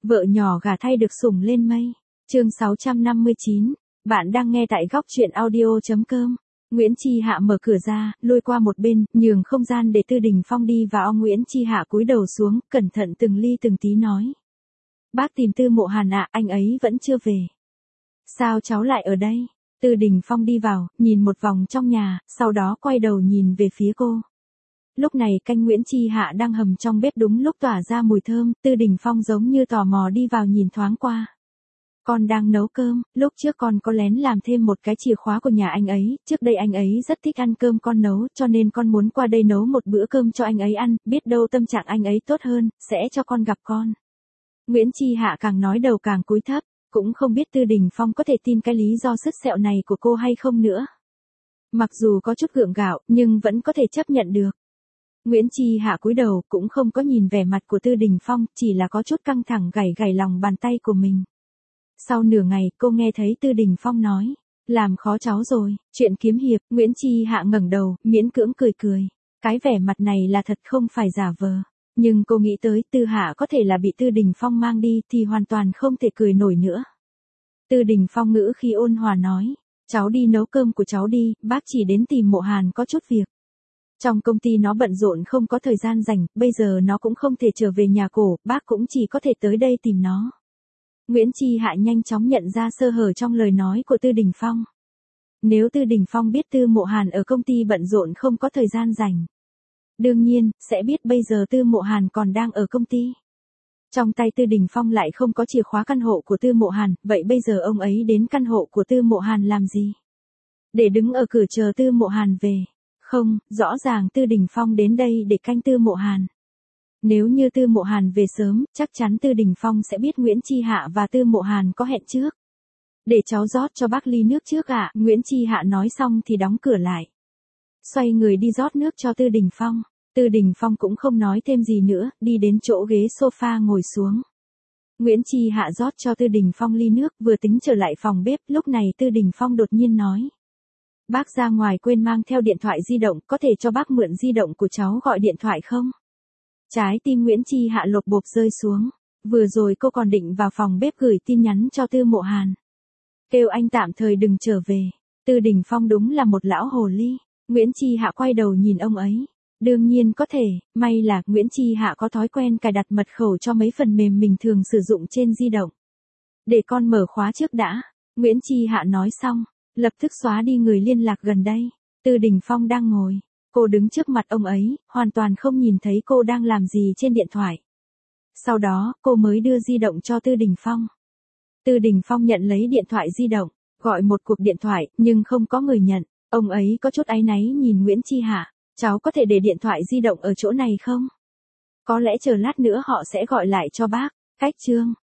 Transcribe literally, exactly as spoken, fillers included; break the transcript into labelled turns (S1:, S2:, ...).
S1: Vợ nhỏ gả thay được sủng lên mây. Chương sáu trăm năm mươi chín. Bạn đang nghe tại góc truyện audio.com. Nguyễn Chi Hạ mở cửa ra, lôi qua một bên, nhường không gian để Tư Đình Phong đi vào. Nguyễn Chi Hạ cúi đầu xuống, cẩn thận từng ly từng tí nói. Bác tìm Tư Mộ Hàn ạ, anh ấy vẫn chưa về. Sao cháu lại ở đây? Tư Đình Phong đi vào, nhìn một vòng trong nhà, sau đó quay đầu nhìn về phía cô. Lúc này canh Nguyễn Chi Hạ đang hầm trong bếp đúng lúc tỏa ra mùi thơm, Tư Đình Phong giống như tò mò đi vào nhìn thoáng qua. Con đang nấu cơm, lúc trước con có lén làm thêm một cái chìa khóa của nhà anh ấy, trước đây anh ấy rất thích ăn cơm con nấu, cho nên con muốn qua đây nấu một bữa cơm cho anh ấy ăn, biết đâu tâm trạng anh ấy tốt hơn, sẽ cho con gặp con. Nguyễn Chi Hạ càng nói đầu càng cúi thấp, cũng không biết Tư Đình Phong có thể tin cái lý do sứt sẹo này của cô hay không nữa. Mặc dù có chút gượng gạo, nhưng vẫn có thể chấp nhận được. Nguyễn Chi Hạ cúi đầu, cũng không có nhìn vẻ mặt của Tư Đình Phong, chỉ là có chút căng thẳng gảy gảy lòng bàn tay của mình. Sau nửa ngày, cô nghe thấy Tư Đình Phong nói, làm khó cháu rồi, chuyện kiếm hiệp. Nguyễn Chi Hạ ngẩng đầu, miễn cưỡng cười cười. Cái vẻ mặt này là thật không phải giả vờ. Nhưng cô nghĩ tới Tư Hạ có thể là bị Tư Đình Phong mang đi thì hoàn toàn không thể cười nổi nữa. Tư Đình Phong ngữ khi ôn hòa nói, cháu đi nấu cơm của cháu đi, bác chỉ đến tìm Mộ Hàn có chút việc. Trong công ty nó bận rộn không có thời gian rảnh, bây giờ nó cũng không thể trở về nhà cổ, bác cũng chỉ có thể tới đây tìm nó. Nguyễn Chi Hạ nhanh chóng nhận ra sơ hở trong lời nói của Tư Đình Phong. Nếu Tư Đình Phong biết Tư Mộ Hàn ở công ty bận rộn không có thời gian rảnh, đương nhiên, sẽ biết bây giờ Tư Mộ Hàn còn đang ở công ty. Trong tay Tư Đình Phong lại không có chìa khóa căn hộ của Tư Mộ Hàn, vậy bây giờ ông ấy đến căn hộ của Tư Mộ Hàn làm gì? Để đứng ở cửa chờ Tư Mộ Hàn về. Không, rõ ràng Tư Đình Phong đến đây để canh Tư Mộ Hàn. Nếu như Tư Mộ Hàn về sớm, chắc chắn Tư Đình Phong sẽ biết Nguyễn Chi Hạ và Tư Mộ Hàn có hẹn trước. Để cháu rót cho bác ly nước trước ạ. Nguyễn Chi Hạ nói xong thì đóng cửa lại. Xoay người đi rót nước cho Tư Đình Phong. Tư Đình Phong cũng không nói thêm gì nữa, đi đến chỗ ghế sofa ngồi xuống. Nguyễn Chi Hạ rót cho Tư Đình Phong ly nước, vừa tính trở lại phòng bếp, lúc này Tư Đình Phong đột nhiên nói. Bác ra ngoài quên mang theo điện thoại di động, có thể cho bác mượn di động của cháu gọi điện thoại không? Trái tim Nguyễn Chi Hạ lột bột rơi xuống. Vừa rồi cô còn định vào phòng bếp gửi tin nhắn cho Tư Mộ Hàn. Kêu anh tạm thời đừng trở về. Tư Đình Phong đúng là một lão hồ ly. Nguyễn Chi Hạ quay đầu nhìn ông ấy. Đương nhiên có thể, may là Nguyễn Chi Hạ có thói quen cài đặt mật khẩu cho mấy phần mềm mình thường sử dụng trên di động. Để con mở khóa trước đã. Nguyễn Chi Hạ nói xong, lập tức xóa đi người liên lạc gần đây. Tư Đình Phong đang ngồi. Cô đứng trước mặt ông ấy, hoàn toàn không nhìn thấy cô đang làm gì trên điện thoại. Sau đó, cô mới đưa di động cho Tư Đình Phong. Tư Đình Phong nhận lấy điện thoại di động, gọi một cuộc điện thoại, nhưng không có người nhận. Ông ấy có chút áy náy nhìn Nguyễn Chi Hạ. Cháu có thể để điện thoại di động ở chỗ này không? Có lẽ chờ lát nữa họ sẽ gọi lại cho bác. Cách chương.